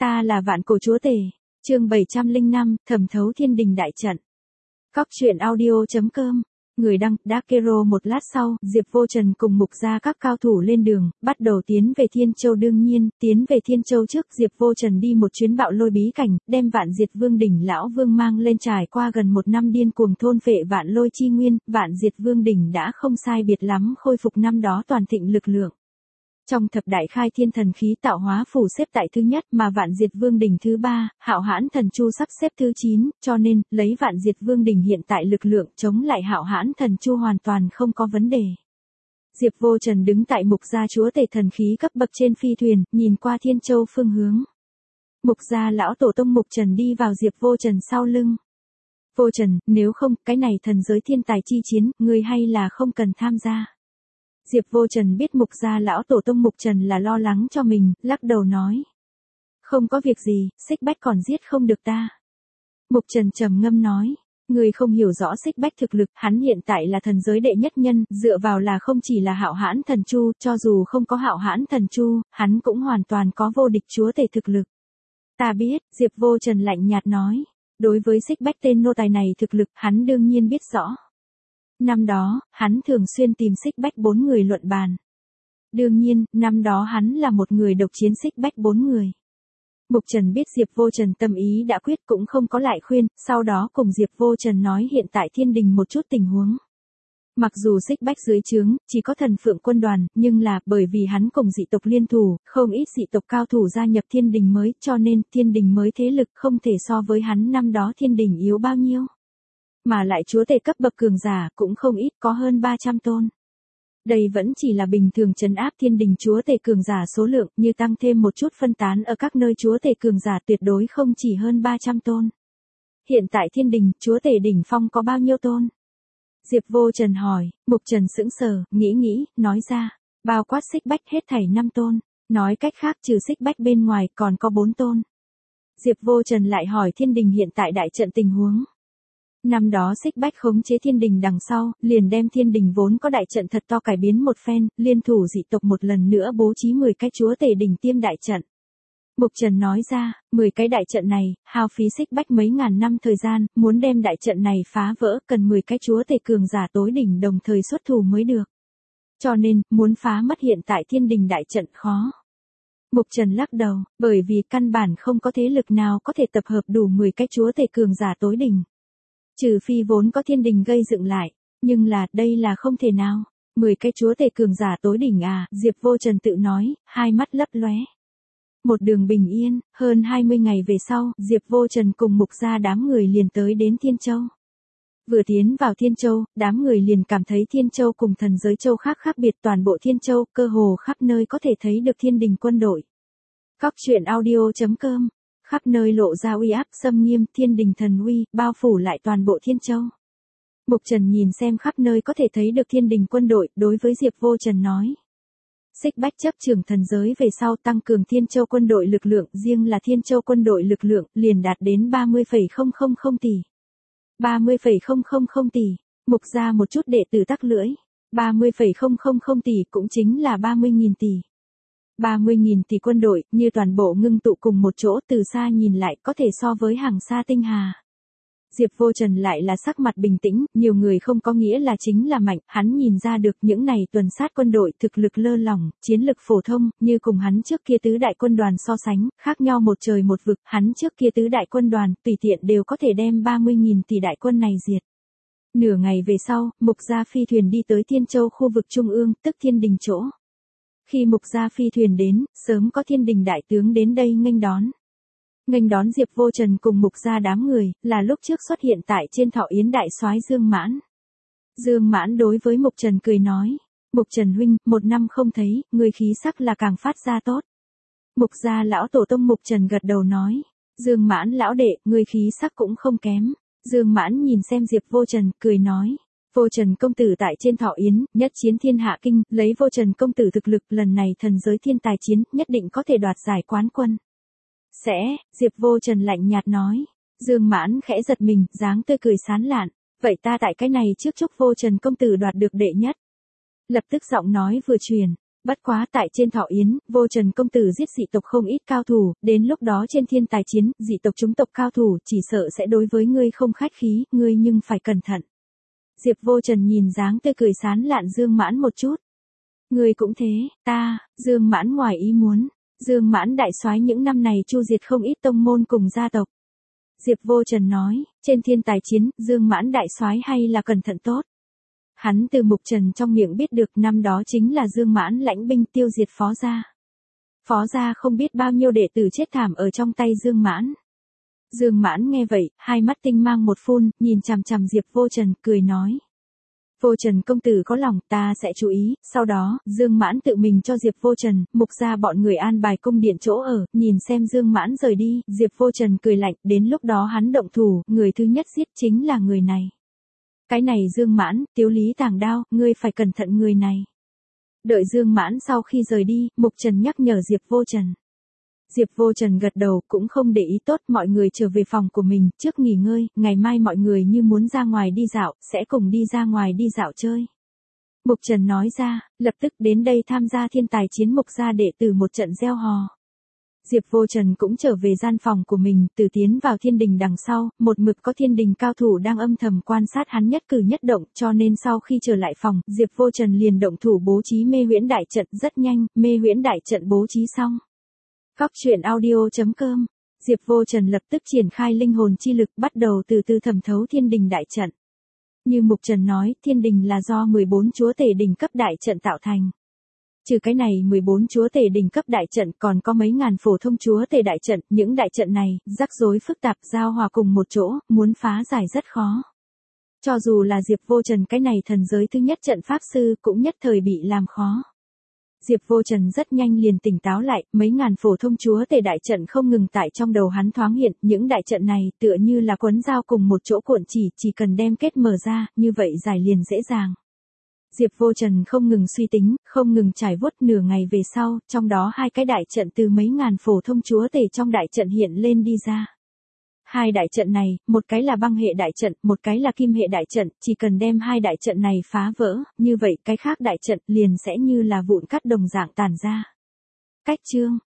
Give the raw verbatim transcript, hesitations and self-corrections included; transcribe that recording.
Ta là vạn cổ chúa tể. Chương bảy trăm lẻ năm, thẩm thấu thiên đình đại trận. Cóc truyện audio chấm com. Người đăng, Dakero. Một lát sau, Diệp Vô Trần cùng Mục Gia các cao thủ lên đường, bắt đầu tiến về Thiên Châu. Đương nhiên, tiến về Thiên Châu trước Diệp Vô Trần đi một chuyến bạo lôi bí cảnh, đem Vạn Diệt Vương đỉnh lão vương mang lên. Trải qua gần một năm điên cuồng thôn phệ vạn lôi chi nguyên, Vạn Diệt Vương đỉnh đã không sai biệt lắm khôi phục năm đó toàn thịnh lực lượng. Trong thập đại khai thiên thần khí tạo hóa phủ xếp tại thứ nhất, mà Vạn Diệt Vương đỉnh thứ ba, Hạo Hãn Thần Chu sắp xếp thứ chín, cho nên, lấy Vạn Diệt Vương đỉnh hiện tại lực lượng chống lại Hạo Hãn Thần Chu hoàn toàn không có vấn đề. Diệp Vô Trần đứng tại Mục Gia chúa tể thần khí cấp bậc trên phi thuyền, nhìn qua Thiên Châu phương hướng. Mục Gia lão tổ tông Mục Trần đi vào Diệp Vô Trần sau lưng. Vô Trần, nếu không, cái này thần giới thiên tài chi chiến, ngươi hay là không cần tham gia. Diệp Vô Trần biết Mục Gia lão tổ tông Mục Trần là lo lắng cho mình, lắc đầu nói. Không có việc gì, Xích Bách còn giết không được ta. Mục Trần trầm ngâm nói. Người không hiểu rõ Xích Bách thực lực, hắn hiện tại là thần giới đệ nhất nhân, dựa vào là không chỉ là Hạo Hãn Thần Chu, cho dù không có Hạo Hãn Thần Chu, hắn cũng hoàn toàn có vô địch chúa tể thực lực. Ta biết, Diệp Vô Trần lạnh nhạt nói. Đối với Xích Bách tên nô tài này thực lực, hắn đương nhiên biết rõ. Năm đó, hắn thường xuyên tìm Xích Bách bốn người luận bàn. Đương nhiên, năm đó hắn là một người độc chiến Xích Bách bốn người. Mục Trần biết Diệp Vô Trần tâm ý đã quyết cũng không có lại khuyên, sau đó cùng Diệp Vô Trần nói hiện tại thiên đình một chút tình huống. Mặc dù Xích Bách dưới trướng, chỉ có thần phượng quân đoàn, nhưng là bởi vì hắn cùng dị tộc liên thủ, không ít dị tộc cao thủ gia nhập thiên đình mới, cho nên thiên đình mới thế lực không thể so với hắn năm đó thiên đình yếu bao nhiêu. Mà lại chúa tể cấp bậc cường giả cũng không ít, có hơn ba trăm tôn. Đây vẫn chỉ là bình thường trấn áp thiên đình chúa tể cường giả số lượng, như tăng thêm một chút phân tán ở các nơi chúa tể cường giả tuyệt đối không chỉ hơn ba trăm tôn. Hiện tại thiên đình, chúa tể đỉnh phong có bao nhiêu tôn? Diệp Vô Trần hỏi. Mục Trần sững sờ, nghĩ nghĩ, nói ra, bao quát Xích Bách hết thảy năm tôn, nói cách khác trừ Xích Bách bên ngoài còn có bốn tôn. Diệp Vô Trần lại hỏi thiên đình hiện tại đại trận tình huống. Năm đó Xích Bách khống chế thiên đình đằng sau, liền đem thiên đình vốn có đại trận thật to cải biến một phen, liên thủ dị tộc một lần nữa bố trí mười cái chúa tể đỉnh tiêm đại trận. Mục Trần nói ra, mười cái đại trận này, hao phí Xích Bách mấy ngàn năm thời gian, muốn đem đại trận này phá vỡ, cần mười cái chúa tể cường giả tối đỉnh đồng thời xuất thủ mới được. Cho nên, muốn phá mất hiện tại thiên đình đại trận khó. Mục Trần lắc đầu, bởi vì căn bản không có thế lực nào có thể tập hợp đủ mười cái chúa tể cường giả tối đỉnh. Trừ phi vốn có thiên đình gây dựng lại, nhưng là, đây là không thể nào. mười cái chúa tể cường giả tối đỉnh à, Diệp Vô Trần tự nói, hai mắt lấp lóe. Một đường bình yên, hơn hai mươi ngày về sau, Diệp Vô Trần cùng Mục Gia đám người liền tới đến Thiên Châu. Vừa tiến vào Thiên Châu, đám người liền cảm thấy Thiên Châu cùng thần giới châu khác khác biệt, toàn bộ Thiên Châu, cơ hồ khắp nơi có thể thấy được thiên đình quân đội. Cóc truyện audio chấm com. Khắp nơi lộ ra uy áp xâm nghiêm, thiên đình thần uy, bao phủ lại toàn bộ Thiên Châu. Mục Trần nhìn xem khắp nơi có thể thấy được thiên đình quân đội, đối với Diệp Vô Trần nói. Xích Bách chấp trưởng thần giới về sau tăng cường Thiên Châu quân đội lực lượng, riêng là Thiên Châu quân đội lực lượng, liền đạt đến ba mươi phẩy không không không tỷ. ba mươi phẩy không không không tỷ, Mục Gia một chút đệ tử tắc lưỡi. ba mươi phẩy không không không tỷ cũng chính là ba mươi nghìn tỷ. ba mươi nghìn tỷ quân đội, như toàn bộ ngưng tụ cùng một chỗ từ xa nhìn lại có thể so với hàng sa tinh hà. Diệp Vô Trần lại là sắc mặt bình tĩnh, nhiều người không có nghĩa là chính là mạnh, hắn nhìn ra được những này tuần sát quân đội thực lực lơ lỏng, chiến lực phổ thông, như cùng hắn trước kia tứ đại quân đoàn so sánh, khác nhau một trời một vực, hắn trước kia tứ đại quân đoàn, tùy tiện đều có thể đem ba mươi nghìn tỷ đại quân này diệt. Nửa ngày về sau, Mục Gia phi thuyền đi tới Thiên Châu khu vực trung ương, tức thiên đình chỗ. Khi Mục Gia phi thuyền đến, sớm có thiên đình đại tướng đến đây nghênh đón. Nghênh đón Diệp Vô Trần cùng Mục Gia đám người, là lúc trước xuất hiện tại trên thọ yến đại soái Dương Mãn. Dương Mãn đối với Mục Trần cười nói, Mục Trần huynh, một năm không thấy, người khí sắc là càng phát ra tốt. Mục Gia lão tổ tông Mục Trần gật đầu nói, Dương Mãn lão đệ, người khí sắc cũng không kém. Dương Mãn nhìn xem Diệp Vô Trần, cười nói. Vô Trần công tử tại trên thọ yến, nhất chiến thiên hạ kinh, lấy Vô Trần công tử thực lực, lần này thần giới thiên tài chiến, nhất định có thể đoạt giải quán quân. Sẽ, Diệp Vô Trần lạnh nhạt nói. Dương Mãn khẽ giật mình, dáng tươi cười sán lạn. Vậy ta tại cái này trước chúc Vô Trần công tử đoạt được đệ nhất. Lập tức giọng nói vừa truyền, Bất quá tại trên Thọ Yến, Vô Trần công tử giết dị tộc không ít cao thủ, đến lúc đó trên thiên tài chiến, dị tộc chúng tộc cao thủ chỉ sợ sẽ đối với ngươi không khách khí, ngươi nhưng phải cẩn thận. Diệp Vô Trần nhìn dáng tươi cười sán lạn Dương Mãn một chút. Ngươi cũng thế, ta, Dương Mãn ngoài ý muốn, Dương Mãn đại soái những năm này chu diệt không ít tông môn cùng gia tộc. Diệp Vô Trần nói, trên thiên tài chiến, Dương Mãn đại soái hay là cẩn thận tốt. Hắn từ Mục Trần trong miệng biết được năm đó chính là Dương Mãn lãnh binh tiêu diệt Phó gia. Phó gia không biết bao nhiêu đệ tử chết thảm ở trong tay Dương Mãn. Dương Mãn nghe vậy, hai mắt tinh mang một phun, nhìn chằm chằm Diệp Vô Trần, cười nói. Vô Trần công tử có lòng, ta sẽ chú ý. Sau đó, Dương Mãn tự mình cho Diệp Vô Trần, Mục gia bọn người an bài cung điện chỗ ở, nhìn xem Dương Mãn rời đi, Diệp Vô Trần cười lạnh, đến lúc đó hắn động thủ, người thứ nhất giết chính là người này. Cái này Dương Mãn, Tiếu Lý Tàng Đao, ngươi phải cẩn thận người này. Đợi Dương Mãn sau khi rời đi, Mục Trần nhắc nhở Diệp Vô Trần. Diệp Vô Trần gật đầu, cũng không để ý tốt, mọi người trở về phòng của mình, trước nghỉ ngơi, ngày mai mọi người như muốn ra ngoài đi dạo, sẽ cùng đi ra ngoài đi dạo chơi. Mục Trần nói ra, lập tức đến đây tham gia thiên tài chiến Mục gia đệ tử một trận gieo hò. Diệp Vô Trần cũng trở về gian phòng của mình, từ tiến vào thiên đình đằng sau, một mực có thiên đình cao thủ đang âm thầm quan sát hắn nhất cử nhất động, cho nên sau khi trở lại phòng, Diệp Vô Trần liền động thủ bố trí mê huyễn đại trận, rất nhanh, mê huyễn đại trận bố trí xong. Cóc truyện audio chấm com, Diệp Vô Trần lập tức triển khai linh hồn chi lực, bắt đầu từ từ thẩm thấu thiên đình đại trận. Như Mục Trần nói, thiên đình là do mười bốn chúa tể đỉnh cấp đại trận tạo thành. Trừ cái này mười bốn chúa tể đỉnh cấp đại trận còn có mấy ngàn phổ thông chúa tể đại trận, những đại trận này, rắc rối phức tạp giao hòa cùng một chỗ, muốn phá giải rất khó. Cho dù là Diệp Vô Trần cái này thần giới thứ nhất trận pháp sư cũng nhất thời bị làm khó. Diệp Vô Trần rất nhanh liền tỉnh táo lại, mấy ngàn phổ thông chúa tể đại trận không ngừng tại trong đầu hắn thoáng hiện, những đại trận này tựa như là quấn dao cùng một chỗ cuộn chỉ, chỉ cần đem kết mở ra, như vậy giải liền dễ dàng. Diệp Vô Trần không ngừng suy tính, không ngừng trải vuốt, nửa ngày về sau, trong đó hai cái đại trận từ mấy ngàn phổ thông chúa tể trong đại trận hiện lên đi ra. Hai đại trận này, một cái là băng hệ đại trận, một cái là kim hệ đại trận, chỉ cần đem hai đại trận này phá vỡ, như vậy cái khác đại trận liền sẽ như là vụn cắt đồng dạng tàn ra. Cách chương